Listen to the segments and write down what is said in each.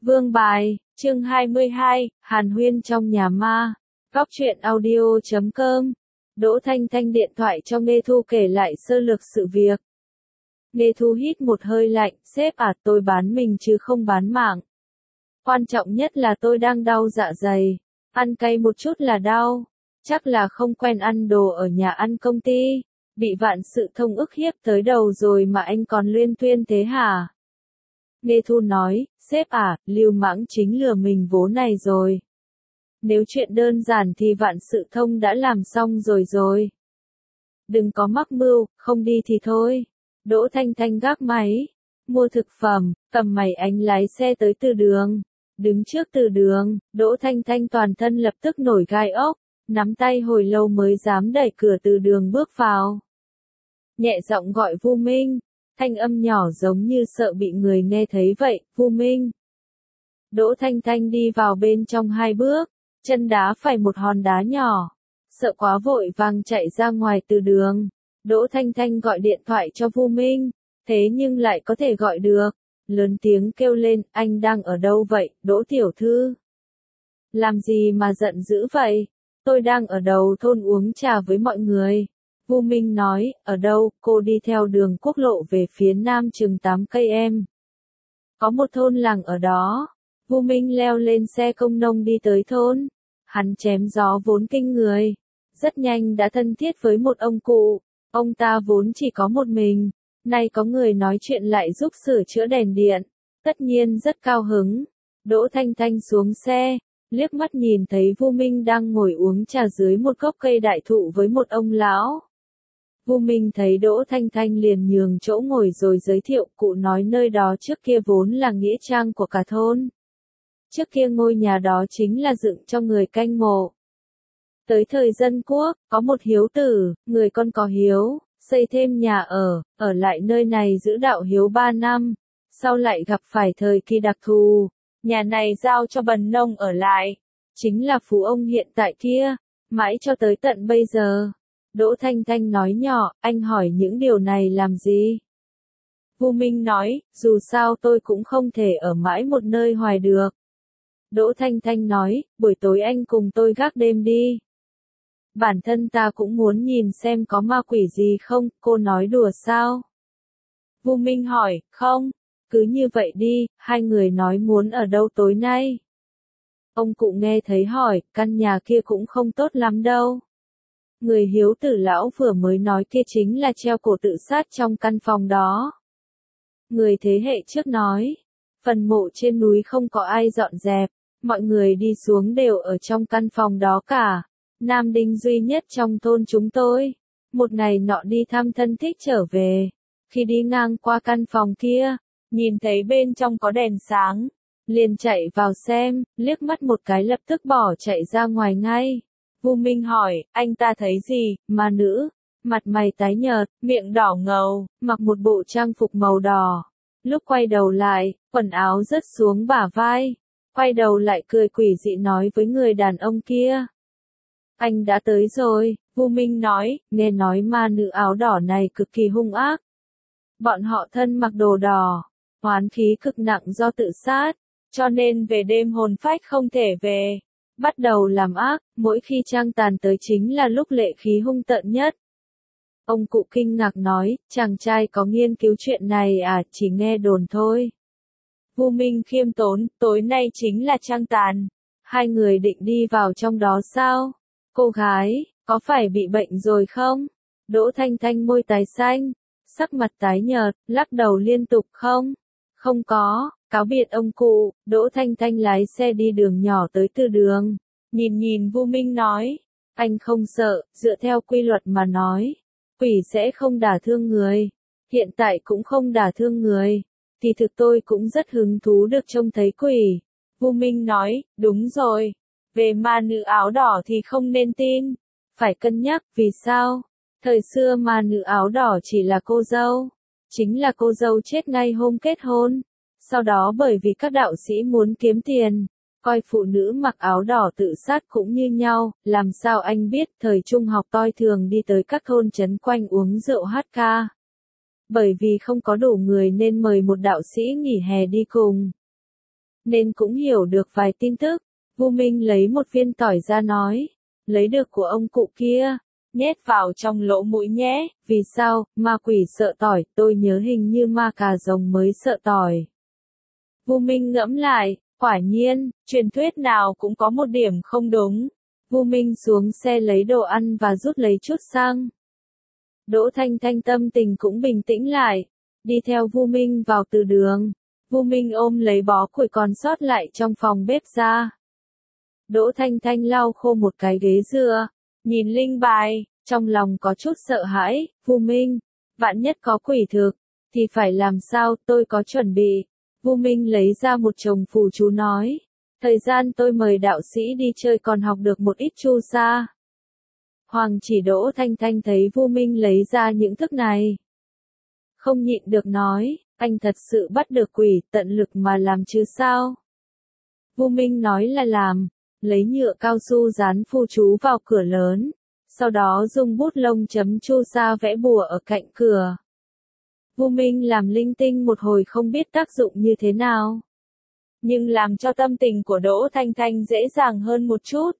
Vương Bài, chương 22, Hàn Huyên trong nhà ma. Góc truyện audio.com. Đỗ Thanh Thanh điện thoại cho Nghê Thu kể lại sơ lược sự việc. Nghê Thu hít một hơi lạnh, sếp à, tôi bán mình chứ không bán mạng. Quan trọng nhất là tôi đang đau dạ dày. Ăn cay một chút là đau. Chắc là không quen ăn đồ ở nhà ăn công ty. Bị vạn sự thông ức hiếp tới đầu rồi mà anh còn luyên thuyên thế hả? Nghê Thu nói, sếp à, Lưu Mãng chính lừa mình vố này rồi. Nếu chuyện đơn giản thì vạn sự thông đã làm xong rồi. Đừng có mắc mưu, không đi thì thôi. Đỗ Thanh Thanh gác máy, mua thực phẩm, cầm máy anh lái xe tới từ đường. Đứng trước từ đường, Đỗ Thanh Thanh toàn thân lập tức nổi gai ốc, nắm tay hồi lâu mới dám đẩy cửa từ đường bước vào. Nhẹ giọng gọi Vu Minh, thanh âm nhỏ giống như sợ bị người nghe thấy vậy, Vu Minh. Đỗ Thanh Thanh đi vào bên trong 2 bước, chân đá phải một hòn đá nhỏ, sợ quá vội vàng chạy ra ngoài từ đường. Đỗ Thanh Thanh gọi điện thoại cho Vu Minh, thế nhưng lại có thể gọi được, lớn tiếng kêu lên, anh đang ở đâu vậy, Đỗ tiểu thư? Làm gì mà giận dữ vậy? Tôi đang ở đầu thôn uống trà với mọi người. Vu Minh nói, ở đâu, cô đi theo đường quốc lộ về phía nam chừng 8 cây em. Có một thôn làng ở đó. Vu Minh leo lên xe công nông đi tới thôn. Hắn chém gió vốn kinh người. Rất nhanh đã thân thiết với một ông cụ. Ông ta vốn chỉ có một mình. Nay có người nói chuyện lại giúp sửa chữa đèn điện. Tất nhiên rất cao hứng. Đỗ Thanh Thanh xuống xe. Liếc mắt nhìn thấy Vu Minh đang ngồi uống trà dưới một gốc cây đại thụ với một ông lão. Vu Minh thấy Đỗ Thanh Thanh liền nhường chỗ ngồi rồi giới thiệu, cụ nói nơi đó trước kia vốn là nghĩa trang của cả thôn. Trước kia ngôi nhà đó chính là dựng cho người canh mộ. Tới thời Dân Quốc, có một hiếu tử, người con có hiếu, xây thêm nhà ở lại nơi này giữ đạo hiếu 3 năm. Sau lại gặp phải thời kỳ đặc thù, nhà này giao cho bần nông ở lại. Chính là phú ông hiện tại kia, mãi cho tới tận bây giờ. Đỗ Thanh Thanh nói nhỏ, anh hỏi những điều này làm gì? Vu Minh nói, dù sao tôi cũng không thể ở mãi một nơi hoài được. Đỗ Thanh Thanh nói, buổi tối anh cùng tôi gác đêm đi. Bản thân ta cũng muốn nhìn xem có ma quỷ gì không, cô nói đùa sao? Vu Minh hỏi, không, cứ như vậy đi, hai người nói muốn ở đâu tối nay? Ông cụ nghe thấy hỏi, căn nhà kia cũng không tốt lắm đâu. Người hiếu tử lão vừa mới nói kia chính là treo cổ tự sát trong căn phòng đó. Người thế hệ trước nói, phần mộ trên núi không có ai dọn dẹp, mọi người đi xuống đều ở trong căn phòng đó cả. Nam đinh duy nhất trong thôn chúng tôi. Một ngày nọ đi thăm thân thích trở về. Khi đi ngang qua căn phòng kia, nhìn thấy bên trong có đèn sáng, liền chạy vào xem, liếc mắt một cái lập tức bỏ chạy ra ngoài ngay. Vu Minh hỏi, anh ta thấy gì? Ma nữ, mặt mày tái nhợt, miệng đỏ ngầu, mặc một bộ trang phục màu đỏ. Lúc quay đầu lại, quần áo rớt xuống bả vai. Quay đầu lại cười quỷ dị nói với người đàn ông kia. Anh đã tới rồi, Vu Minh nói, nghe nói ma nữ áo đỏ này cực kỳ hung ác. Bọn họ thân mặc đồ đỏ, oán khí cực nặng do tự sát, cho nên về đêm hồn phách không thể về. Bắt đầu làm ác, mỗi khi trăng tàn tới chính là lúc lệ khí hung tợn nhất. Ông cụ kinh ngạc nói, chàng trai có nghiên cứu chuyện này à, chỉ nghe đồn thôi. Vu Minh khiêm tốn, tối nay chính là trăng tàn. Hai người định đi vào trong đó sao? Cô gái, có phải bị bệnh rồi không? Đỗ Thanh Thanh môi tái xanh, sắc mặt tái nhợt, lắc đầu liên tục không? Không có. Cáo biệt ông cụ, Đỗ Thanh Thanh lái xe đi đường nhỏ tới từ đường. Nhìn Vu Minh nói, anh không sợ, dựa theo quy luật mà nói, quỷ sẽ không đả thương người. Hiện tại cũng không đả thương người. Thì thực tôi cũng rất hứng thú được trông thấy quỷ. Vu Minh nói, đúng rồi. Về ma nữ áo đỏ thì không nên tin. Phải cân nhắc, vì sao? Thời xưa ma nữ áo đỏ chỉ là cô dâu. Chính là cô dâu chết ngay hôm kết hôn. Sau đó bởi vì các đạo sĩ muốn kiếm tiền, coi phụ nữ mặc áo đỏ tự sát cũng như nhau, làm sao anh biết thời trung học tôi thường đi tới các thôn trấn quanh uống rượu hát ca. Bởi vì không có đủ người nên mời một đạo sĩ nghỉ hè đi cùng. nên cũng hiểu được vài tin tức. Vu Minh lấy một viên tỏi ra nói, lấy được của ông cụ kia, nhét vào trong lỗ mũi nhé, vì sao, ma quỷ sợ tỏi, tôi nhớ hình như ma cà rồng mới sợ tỏi. Vu Minh ngẫm lại, quả nhiên, truyền thuyết nào cũng có một điểm không đúng. Vu Minh xuống xe lấy đồ ăn và rút lấy chút xăng. Đỗ Thanh Thanh tâm tình cũng bình tĩnh lại, đi theo Vu Minh vào từ đường. Vu Minh ôm lấy bó củi còn sót lại trong phòng bếp ra. Đỗ Thanh Thanh lau khô một cái ghế dựa, nhìn linh bài, trong lòng có chút sợ hãi. Vu Minh, vạn nhất có quỷ thực, thì phải làm sao, tôi có chuẩn bị. Vu Minh lấy ra một chồng phù chú nói, thời gian tôi mời đạo sĩ đi chơi còn học được một ít chu sa. Hoàng Chỉ Đỗ Thanh Thanh thấy Vu Minh lấy ra những thức này, không nhịn được nói, anh thật sự bắt được quỷ, tận lực mà làm chứ sao. Vu Minh nói là làm, lấy nhựa cao su dán phù chú vào cửa lớn, sau đó dùng bút lông chấm chu sa vẽ bùa ở cạnh cửa. Vu Minh làm linh tinh một hồi không biết tác dụng như thế nào, nhưng làm cho tâm tình của Đỗ Thanh Thanh dễ dàng hơn một chút.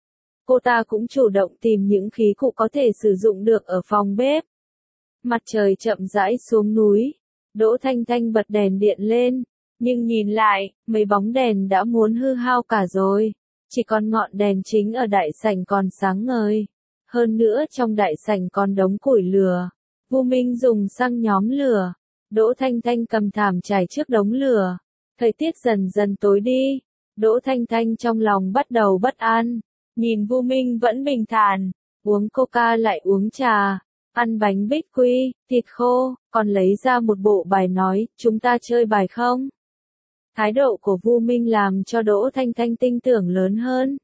Cô ta cũng chủ động tìm những khí cụ có thể sử dụng được ở phòng bếp. Mặt trời chậm rãi xuống núi, Đỗ Thanh Thanh bật đèn điện lên, nhưng nhìn lại, mấy bóng đèn đã muốn hư hao cả rồi, chỉ còn ngọn đèn chính ở đại sảnh còn sáng ngời. Hơn nữa trong đại sảnh còn đống củi lửa. Vu Minh dùng xăng nhóm lửa, Đỗ Thanh Thanh cầm thảm trải trước đống lửa. Thời tiết dần dần tối đi, Đỗ Thanh Thanh trong lòng bắt đầu bất an, nhìn Vu Minh vẫn bình thản, uống coca lại uống trà, ăn bánh bích quy, thịt khô, còn lấy ra một bộ bài nói, chúng ta chơi bài không? Thái độ của Vu Minh làm cho Đỗ Thanh Thanh tin tưởng lớn hơn.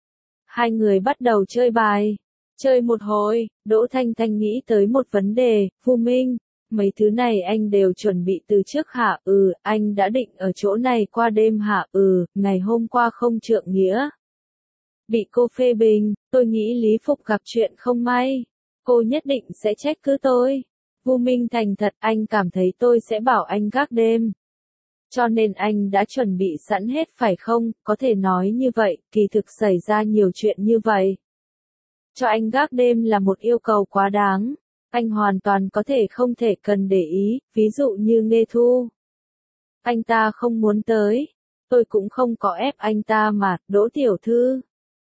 Hai người bắt đầu chơi bài. Chơi một hồi, Đỗ Thanh Thanh nghĩ tới một vấn đề, Vu Minh, mấy thứ này anh đều chuẩn bị từ trước hả? Anh đã định ở chỗ này qua đêm hả? Ngày hôm qua không trượng nghĩa. Bị cô phê bình, tôi nghĩ Lý Phục gặp chuyện không may. Cô nhất định sẽ trách cứ tôi. Vu Minh thành thật, anh cảm thấy tôi sẽ bảo anh gác đêm. Cho nên anh đã chuẩn bị sẵn hết phải không? Có thể nói như vậy, kỳ thực xảy ra nhiều chuyện như vậy. Cho anh gác đêm là một yêu cầu quá đáng. Anh hoàn toàn có thể không thể cần để ý, ví dụ như Nghê Thu. Anh ta không muốn tới. Tôi cũng không có ép anh ta mà, Đỗ tiểu thư.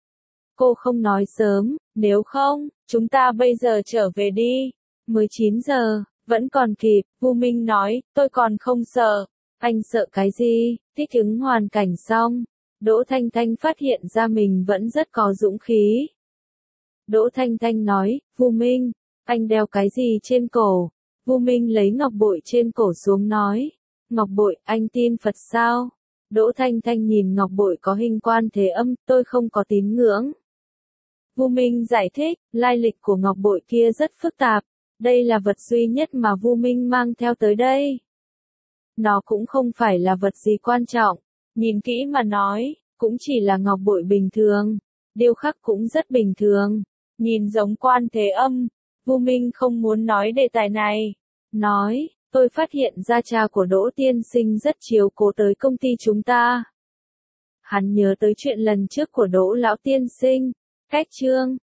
Cô không nói sớm, nếu không, chúng ta bây giờ trở về đi. 19 giờ, vẫn còn kịp, Vu Minh nói, tôi còn không sợ. Anh sợ cái gì? Thích ứng hoàn cảnh xong. Đỗ Thanh Thanh phát hiện ra mình vẫn rất có dũng khí. Đỗ Thanh Thanh nói, Vu Minh, anh đeo cái gì trên cổ? Vu Minh lấy ngọc bội trên cổ xuống nói, ngọc bội, anh tin Phật sao? Đỗ Thanh Thanh nhìn ngọc bội có hình Quan Thế Âm, tôi không có tín ngưỡng. Vu Minh giải thích, lai lịch của ngọc bội kia rất phức tạp, đây là vật duy nhất mà Vu Minh mang theo tới đây. Nó cũng không phải là vật gì quan trọng, nhìn kỹ mà nói, cũng chỉ là ngọc bội bình thường, điêu khắc cũng rất bình thường, nhìn giống Quan Thế Âm. Vu Minh không muốn nói đề tài này, nói, tôi phát hiện ra cha của Đỗ tiên sinh rất chiếu cố tới công ty chúng ta. Hắn nhớ tới chuyện lần trước của Đỗ lão tiên sinh, cách chương